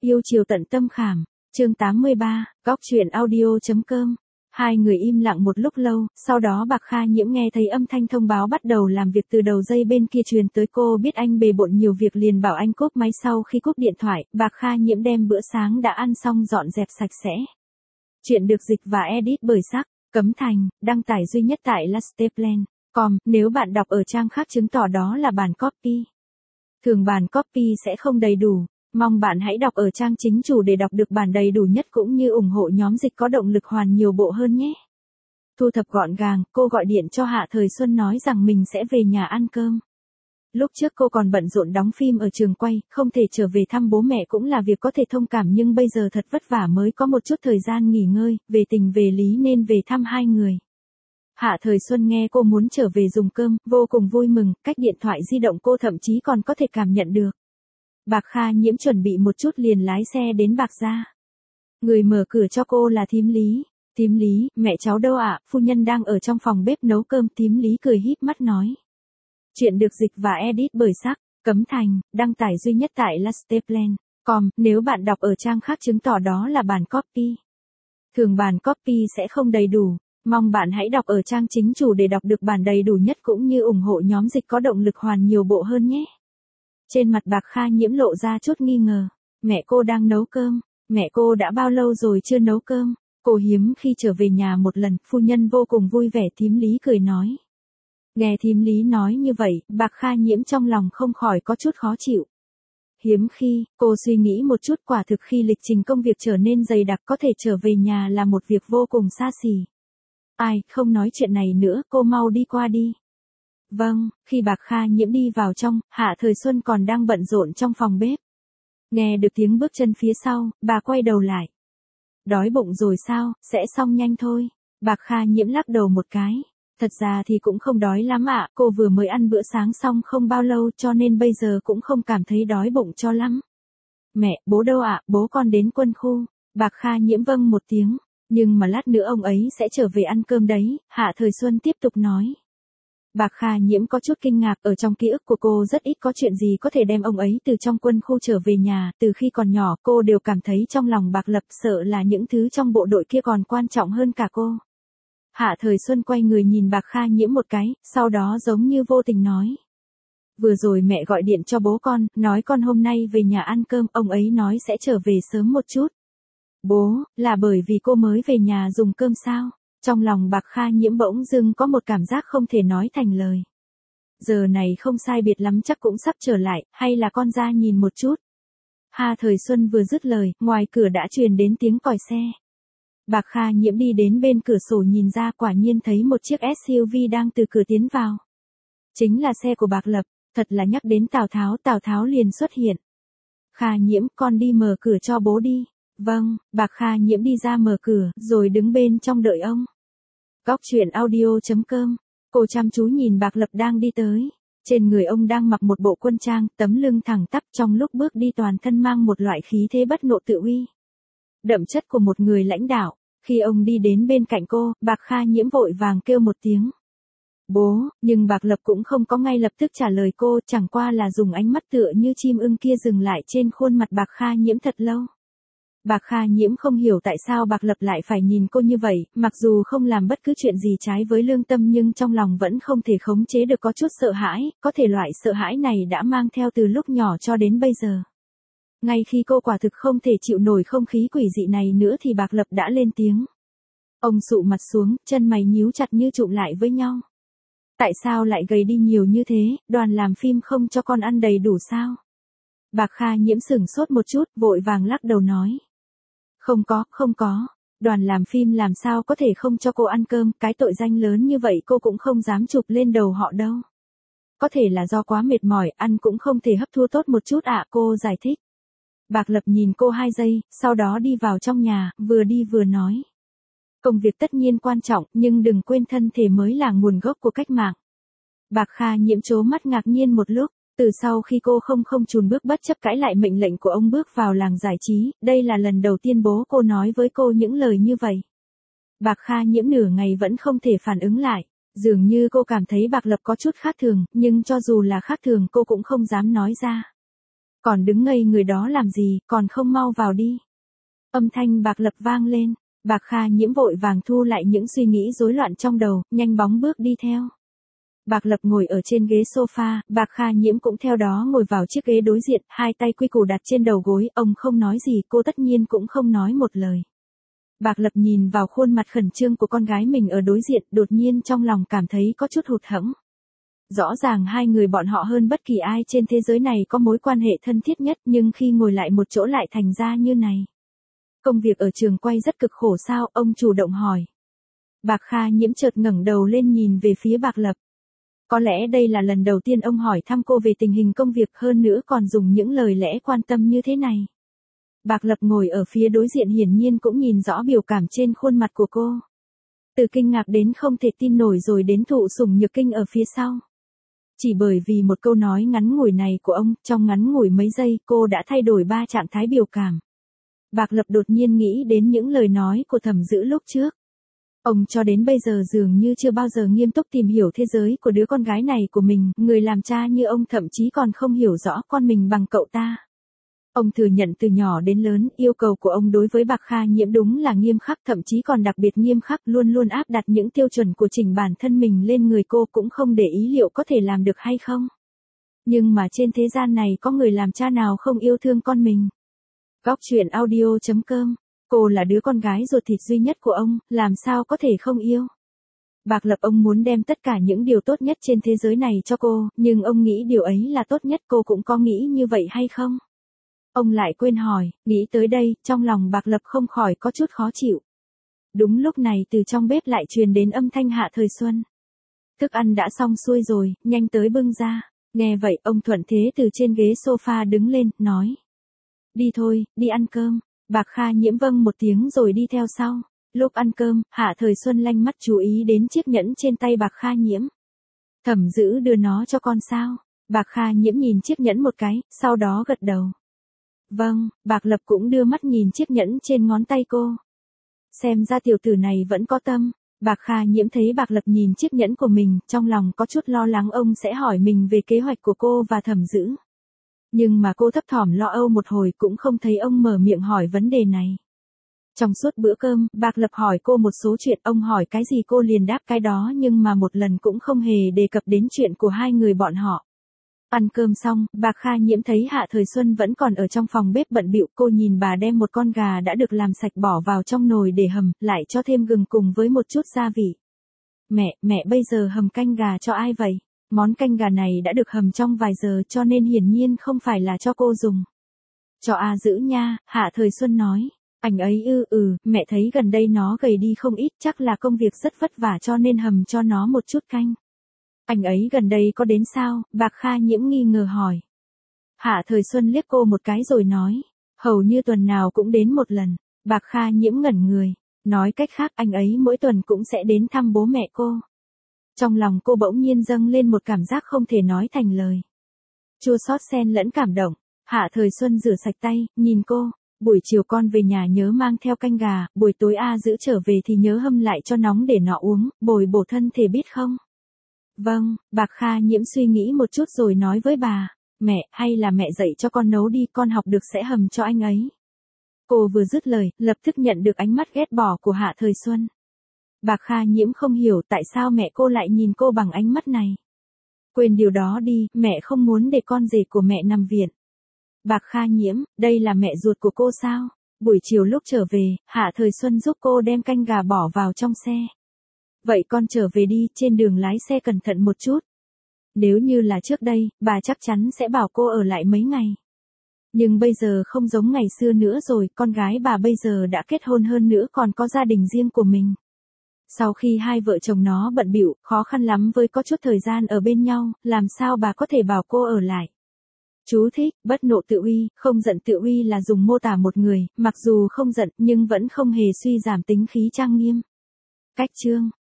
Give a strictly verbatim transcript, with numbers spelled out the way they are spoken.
Yêu chiều tận tâm khảm, chương tám mươi ba, góc chuyện audio.com. Hai người im lặng một lúc lâu, sau đó Bạc Kha Nhiễm nghe thấy âm thanh thông báo bắt đầu làm việc từ đầu dây bên kia truyền tới. Cô biết anh bề bộn nhiều việc liền bảo anh cúp máy. Sau khi cúp điện thoại, Bạc Kha Nhiễm đem bữa sáng đã ăn xong dọn dẹp sạch sẽ. Chuyện được dịch và edit bởi Sắc, Cấm Thành, đăng tải duy nhất tại lasteplan chấm com. Nếu bạn đọc ở trang khác chứng tỏ đó là bản copy. Thường bản copy sẽ không đầy đủ. Mong bạn hãy đọc ở trang chính chủ để đọc được bản đầy đủ nhất cũng như ủng hộ nhóm dịch có động lực hoàn nhiều bộ hơn nhé. Thu thập gọn gàng, cô gọi điện cho Hạ Thời Xuân nói rằng mình sẽ về nhà ăn cơm. Lúc trước cô còn bận rộn đóng phim ở trường quay, không thể trở về thăm bố mẹ cũng là việc có thể thông cảm, nhưng bây giờ thật vất vả mới có một chút thời gian nghỉ ngơi, về tình về lý nên về thăm hai người. Hạ Thời Xuân nghe cô muốn trở về dùng cơm, vô cùng vui mừng, cách điện thoại di động cô thậm chí còn có thể cảm nhận được. Bạc Kha Nhiễm chuẩn bị một chút liền lái xe đến Bạc gia. Người mở cửa cho cô là thím Lý. Thím Lý, mẹ cháu đâu ạ? Phu nhân đang ở trong phòng bếp nấu cơm. Thím Lý cười híp mắt nói. Chuyện được dịch và edit bởi Sắc, Cấm Thành, đăng tải duy nhất tại lasteplan chấm com. Nếu bạn đọc ở trang khác chứng tỏ đó là bản copy. Thường bản copy sẽ không đầy đủ. Mong bạn hãy đọc ở trang chính chủ để đọc được bản đầy đủ nhất cũng như ủng hộ nhóm dịch có động lực hoàn nhiều bộ hơn nhé. Trên mặt Bạc Kha Nhiễm lộ ra chút nghi ngờ. Mẹ cô đang nấu cơm. Mẹ cô đã bao lâu rồi chưa nấu cơm? Cô hiếm khi trở về nhà một lần. Phu nhân vô cùng vui vẻ. Thím Lý cười nói. Nghe thím Lý nói như vậy, Bạc Kha Nhiễm trong lòng không khỏi có chút khó chịu. Hiếm khi, cô suy nghĩ một chút, quả thực khi lịch trình công việc trở nên dày đặc có thể trở về nhà là một việc vô cùng xa xỉ. Ai, không nói chuyện này nữa, cô mau đi qua đi. Vâng, khi Bạc Kha Nhiễm đi vào trong, Hạ Thời Xuân còn đang bận rộn trong phòng bếp. Nghe được tiếng bước chân phía sau, bà quay đầu lại. Đói bụng rồi sao, sẽ xong nhanh thôi. Bạc Kha Nhiễm lắc đầu một cái. Thật ra thì cũng không đói lắm ạ, cô vừa mới ăn bữa sáng xong không bao lâu cho nên bây giờ cũng không cảm thấy đói bụng cho lắm. Mẹ, bố đâu ạ? Bố con đến quân khu. Bạc Kha Nhiễm vâng một tiếng, nhưng mà lát nữa ông ấy sẽ trở về ăn cơm đấy, Hạ Thời Xuân tiếp tục nói. Bạc Kha Nhiễm có chút kinh ngạc, ở trong ký ức của cô rất ít có chuyện gì có thể đem ông ấy từ trong quân khu trở về nhà, từ khi còn nhỏ cô đều cảm thấy trong lòng Bạc Lập sợ là những thứ trong bộ đội kia còn quan trọng hơn cả cô. Hạ Thời Xuân quay người nhìn Bạc Kha Nhiễm một cái, sau đó giống như vô tình nói. Vừa rồi mẹ gọi điện cho bố con, nói con hôm nay về nhà ăn cơm, ông ấy nói sẽ trở về sớm một chút. Bố, là bởi vì cô mới về nhà dùng cơm sao? Trong lòng Bạc Kha Nhiễm bỗng dưng có một cảm giác không thể nói thành lời. Giờ này không sai biệt lắm chắc cũng sắp trở lại, hay là con ra nhìn một chút. Hạ Thời Xuân vừa dứt lời, ngoài cửa đã truyền đến tiếng còi xe. Bạc Kha Nhiễm đi đến bên cửa sổ nhìn ra, quả nhiên thấy một chiếc ét u vê đang từ cửa tiến vào. Chính là xe của Bạc Lập, thật là nhắc đến Tào Tháo, Tào Tháo liền xuất hiện. Kha Nhiễm, con đi mở cửa cho bố đi. Vâng, Bạc Kha Nhiễm đi ra mở cửa, rồi đứng bên trong đợi ông. Góc chuyện audio.com, cô chăm chú nhìn Bạc Lập đang đi tới. Trên người ông đang mặc một bộ quân trang, tấm lưng thẳng tắp, trong lúc bước đi toàn thân mang một loại khí thế bất nộ tự uy. Đậm chất của một người lãnh đạo. Khi ông đi đến bên cạnh cô, Bạc Kha Nhiễm vội vàng kêu một tiếng. Bố, nhưng Bạc Lập cũng không có ngay lập tức trả lời cô, chẳng qua là dùng ánh mắt tựa như chim ưng kia dừng lại trên khuôn mặt Bạc Kha Nhiễm thật lâu. Bạc Kha Nhiễm không hiểu tại sao Bạc Lập lại phải nhìn cô như vậy, mặc dù không làm bất cứ chuyện gì trái với lương tâm nhưng trong lòng vẫn không thể khống chế được có chút sợ hãi, có thể loại sợ hãi này đã mang theo từ lúc nhỏ cho đến bây giờ. Ngay khi cô quả thực không thể chịu nổi không khí quỷ dị này nữa thì Bạc Lập đã lên tiếng. Ông sụ mặt xuống, chân mày nhíu chặt như chụm lại với nhau. Tại sao lại gầy đi nhiều như thế, đoàn làm phim không cho con ăn đầy đủ sao? Bạc Kha Nhiễm sửng sốt một chút, vội vàng lắc đầu nói. Không có, không có, đoàn làm phim làm sao có thể không cho cô ăn cơm, cái tội danh lớn như vậy cô cũng không dám chụp lên đầu họ đâu. Có thể là do quá mệt mỏi, ăn cũng không thể hấp thu tốt một chút ạ, cô giải thích. Bạc Lập nhìn cô hai giây, sau đó đi vào trong nhà, vừa đi vừa nói. Công việc tất nhiên quan trọng, nhưng đừng quên thân thể mới là nguồn gốc của cách mạng. Bạc Kha Nhiễm trố mắt ngạc nhiên một lúc, từ sau khi cô không không chùn bước bất chấp cãi lại mệnh lệnh của ông bước vào làng giải trí, đây là lần đầu tiên bố cô nói với cô những lời như vậy. Bạc Kha Nhiễm nửa ngày vẫn không thể phản ứng lại, dường như cô cảm thấy Bạc Lập có chút khác thường, nhưng cho dù là khác thường cô cũng không dám nói ra. Còn đứng ngây người đó làm gì, còn không mau vào đi. Âm thanh Bạc Lập vang lên, Bạc Kha Nhiễm vội vàng thu lại những suy nghĩ rối loạn trong đầu, nhanh bóng bước đi theo. Bạc Lập ngồi ở trên ghế sofa, Bạc Kha Nhiễm cũng theo đó ngồi vào chiếc ghế đối diện, hai tay quy củ đặt trên đầu gối, ông không nói gì, cô tất nhiên cũng không nói một lời. Bạc Lập nhìn vào khuôn mặt khẩn trương của con gái mình ở đối diện, đột nhiên trong lòng cảm thấy có chút hụt hẫng. Rõ ràng hai người bọn họ hơn bất kỳ ai trên thế giới này có mối quan hệ thân thiết nhất, nhưng khi ngồi lại một chỗ lại thành ra như này. Công việc ở trường quay rất cực khổ sao, ông chủ động hỏi. Bạc Kha Nhiễm chợt ngẩng đầu lên nhìn về phía Bạc Lập. Có lẽ đây là lần đầu tiên ông hỏi thăm cô về tình hình công việc, hơn nữa còn dùng những lời lẽ quan tâm như thế này. Bạc Lập ngồi ở phía đối diện hiển nhiên cũng nhìn rõ biểu cảm trên khuôn mặt của cô. Từ kinh ngạc đến không thể tin nổi rồi đến thụ sủng nhược kinh ở phía sau. Chỉ bởi vì một câu nói ngắn ngủi này của ông, trong ngắn ngủi mấy giây cô đã thay đổi ba trạng thái biểu cảm. Bạc Lập đột nhiên nghĩ đến những lời nói của Thẩm Dữ lúc trước. Ông cho đến bây giờ dường như chưa bao giờ nghiêm túc tìm hiểu thế giới của đứa con gái này của mình, người làm cha như ông thậm chí còn không hiểu rõ con mình bằng cậu ta. Ông thừa nhận từ nhỏ đến lớn, yêu cầu của ông đối với Bạc Kha Nhiễm đúng là nghiêm khắc, thậm chí còn đặc biệt nghiêm khắc, luôn luôn áp đặt những tiêu chuẩn của chính bản thân mình lên người cô, cũng không để ý liệu có thể làm được hay không. Nhưng mà trên thế gian này có người làm cha nào không yêu thương con mình. Góc truyện audio chấm com. Cô là đứa con gái ruột thịt duy nhất của ông, làm sao có thể không yêu. Bạc Lập ông muốn đem tất cả những điều tốt nhất trên thế giới này cho cô, nhưng ông nghĩ điều ấy là tốt nhất, cô cũng có nghĩ như vậy hay không? Ông lại quên hỏi, nghĩ tới đây, trong lòng Bạc Lập không khỏi có chút khó chịu. Đúng lúc này từ trong bếp lại truyền đến âm thanh Hạ Thời Xuân. Thức ăn đã xong xuôi rồi, nhanh tới bưng ra. Nghe vậy ông thuận thế từ trên ghế sofa đứng lên, nói. Đi thôi, đi ăn cơm. Bạc Kha Nhiễm vâng một tiếng rồi đi theo sau. Lúc ăn cơm, Hạ Thời Xuân lanh mắt chú ý đến chiếc nhẫn trên tay Bạc Kha Nhiễm. Thẩm Dữ đưa nó cho con sao? Bạc Kha Nhiễm nhìn chiếc nhẫn một cái, sau đó gật đầu. Vâng, Bạc Lập cũng đưa mắt nhìn chiếc nhẫn trên ngón tay cô. Xem ra tiểu tử này vẫn có tâm. Bạc Kha Nhiễm thấy Bạc Lập nhìn chiếc nhẫn của mình, trong lòng có chút lo lắng ông sẽ hỏi mình về kế hoạch của cô và Thẩm Dữ. Nhưng mà cô thấp thỏm lo âu một hồi cũng không thấy ông mở miệng hỏi vấn đề này. Trong suốt bữa cơm, Bạc Lập hỏi cô một số chuyện, ông hỏi cái gì cô liền đáp cái đó, nhưng mà một lần cũng không hề đề cập đến chuyện của hai người bọn họ. Ăn cơm xong, Bạc Kha Nhiễm thấy Hạ Thời Xuân vẫn còn ở trong phòng bếp bận bịu, cô nhìn bà đem một con gà đã được làm sạch bỏ vào trong nồi để hầm, lại cho thêm gừng cùng với một chút gia vị. Mẹ, mẹ bây giờ hầm canh gà cho ai vậy? Món canh gà này đã được hầm trong vài giờ cho nên hiển nhiên không phải là cho cô dùng. Cho A Dữ nha, Hạ Thời Xuân nói. Anh ấy ư ừ, mẹ thấy gần đây nó gầy đi không ít, chắc là công việc rất vất vả cho nên hầm cho nó một chút canh. Anh ấy gần đây có đến sao? Bạc Kha Nhiễm nghi ngờ hỏi. Hạ Thời Xuân liếc cô một cái rồi nói. Hầu như tuần nào cũng đến một lần. Bạc Kha Nhiễm ngẩn người. Nói cách khác anh ấy mỗi tuần cũng sẽ đến thăm bố mẹ cô. Trong lòng cô bỗng nhiên dâng lên một cảm giác không thể nói thành lời. Chua xót xen lẫn cảm động. Hạ Thời Xuân rửa sạch tay, nhìn cô. Buổi chiều con về nhà nhớ mang theo canh gà, buổi tối A Dữ trở về thì nhớ hâm lại cho nóng để nó uống, bồi bổ thân thể biết không? Vâng, Bạc Kha Nhiễm suy nghĩ một chút rồi nói với bà. Mẹ, hay là mẹ dạy cho con nấu đi, con học được sẽ hầm cho anh ấy. Cô vừa dứt lời, lập tức nhận được ánh mắt ghét bỏ của Hạ Thời Xuân. Bạc Kha Nhiễm không hiểu tại sao mẹ cô lại nhìn cô bằng ánh mắt này. Quên điều đó đi, mẹ không muốn để con rể của mẹ nằm viện. Bạc Kha Nhiễm, đây là mẹ ruột của cô sao? Buổi chiều lúc trở về, Hạ Thời Xuân giúp cô đem canh gà bỏ vào trong xe. Vậy con trở về đi, trên đường lái xe cẩn thận một chút. Nếu như là trước đây, bà chắc chắn sẽ bảo cô ở lại mấy ngày. Nhưng bây giờ không giống ngày xưa nữa rồi, con gái bà bây giờ đã kết hôn hơn nữa còn có gia đình riêng của mình. Sau khi hai vợ chồng nó bận bịu, khó khăn lắm với có chút thời gian ở bên nhau, làm sao bà có thể bảo cô ở lại. Chú thích, bất nộ tự uy, không giận tự uy là dùng mô tả một người, mặc dù không giận nhưng vẫn không hề suy giảm tính khí trang nghiêm. Cách chương